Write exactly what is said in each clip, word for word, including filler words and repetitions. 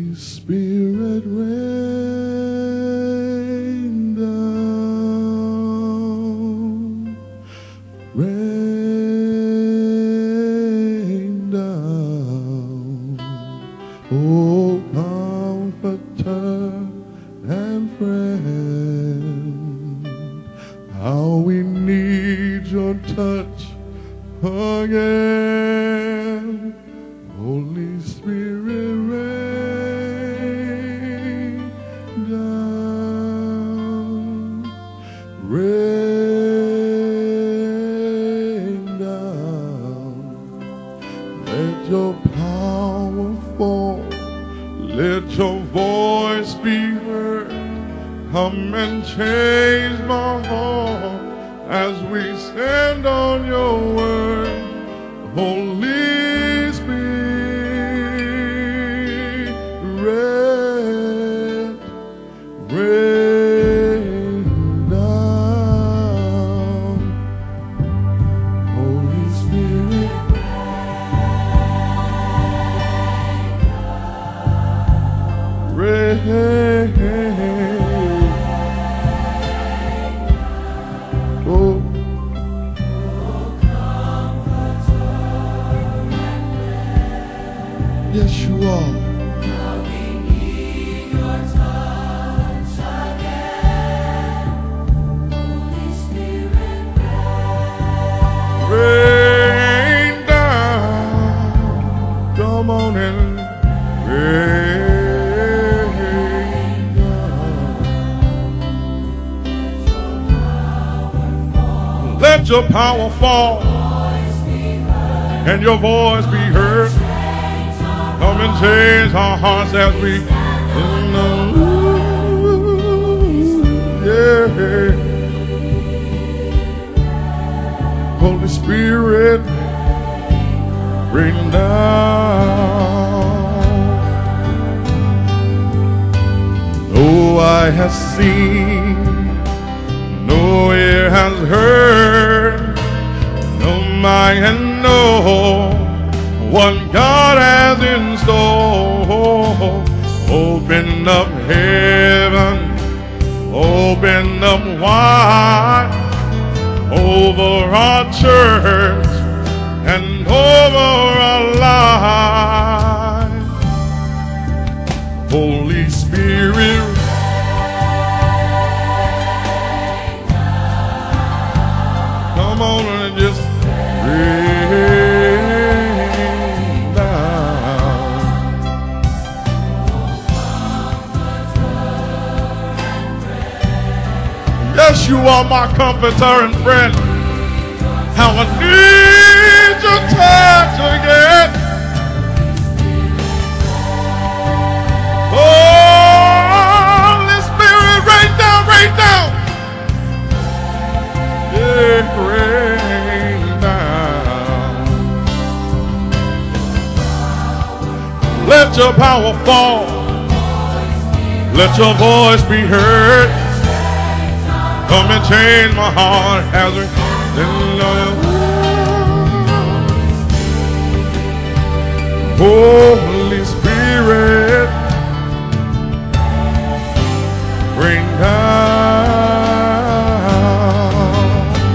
Spirit, rain down, rain down, oh comforter and friend, how we need your touch again. Holy Spirit, rain down, rain down. Let your power fall, let your voice be heard. Come and change my heart as we stand on your word. Holy Spirit, rain down. Holy Spirit, rain. Oh. Yes, you are. Now we need your touch again. Holy Spirit, rain down. Come on and rain down. Let your power fall and your voice be heard. Come and change our hearts as we, yeah. Holy Spirit, rain down. No eye has seen, no ear has heard, no mind has known what God has in store. Open up heaven, open up wide over our church and over our lives. Holy Spirit, come on and just rain down. Yes, you are my comforter and friend. How I need your touch again. Holy Spirit, rain down, rain down. Yeah, rain down. Let your power fall. Let your voice be heard. Come and change my heart as we Holy Spirit, rain down.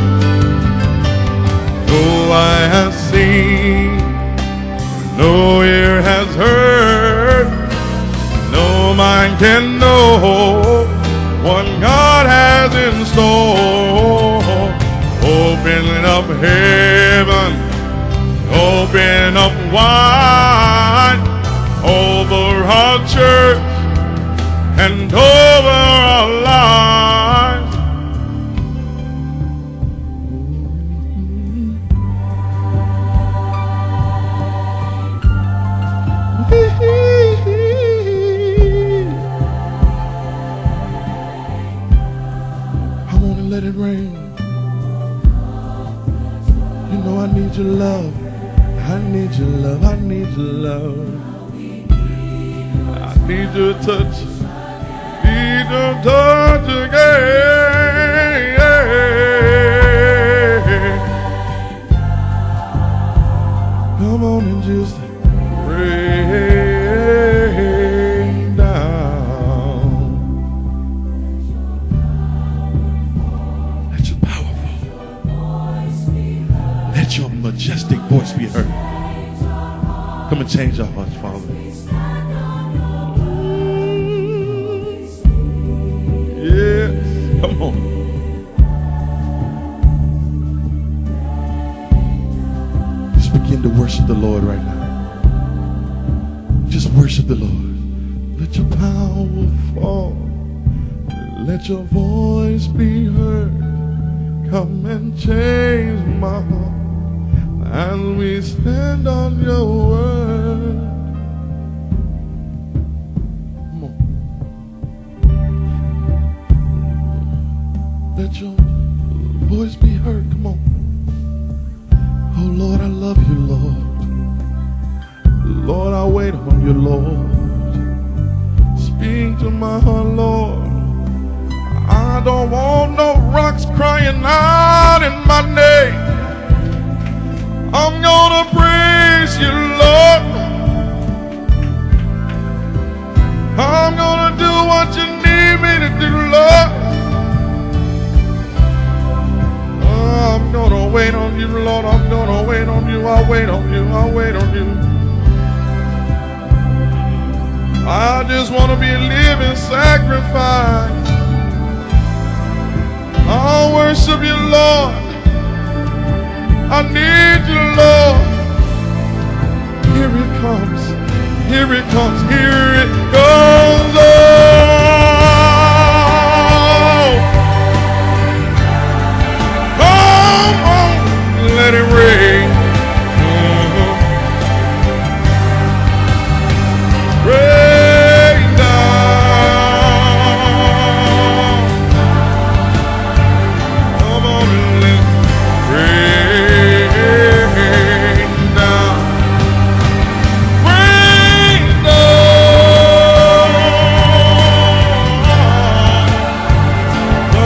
No eye has seen, no ear has heard, no mind can know what God has in store. Open up heaven, open up wide over our church and over our lives. I want to let it rain. You know I need your love. I need your love. I need your love. I need your touch. Need your touch again. Come on and just rain engage our hearts, Father. Yes, come on. Just begin to worship the Lord right now. Just worship the Lord. Let your power fall. Let your voice be heard. Come and change my heart as we stand on your word. Come on. Let your voice be heard. Come on. Oh Lord, I love you, Lord. Lord, I wait on you, Lord. Speak to my heart, Lord. I don't want no rocks crying out in my name. I'm gonna praise you, Lord. I'm gonna do what you need me to do, Lord. Oh, I'm gonna wait on you, Lord. I'm gonna wait on you. I'll wait on you. I'll wait on you. I just want to be a living sacrifice. I'll worship you, Lord. I need you, Lord. Here it comes. Here it comes. Here it goes. Oh, come on. Let it rain.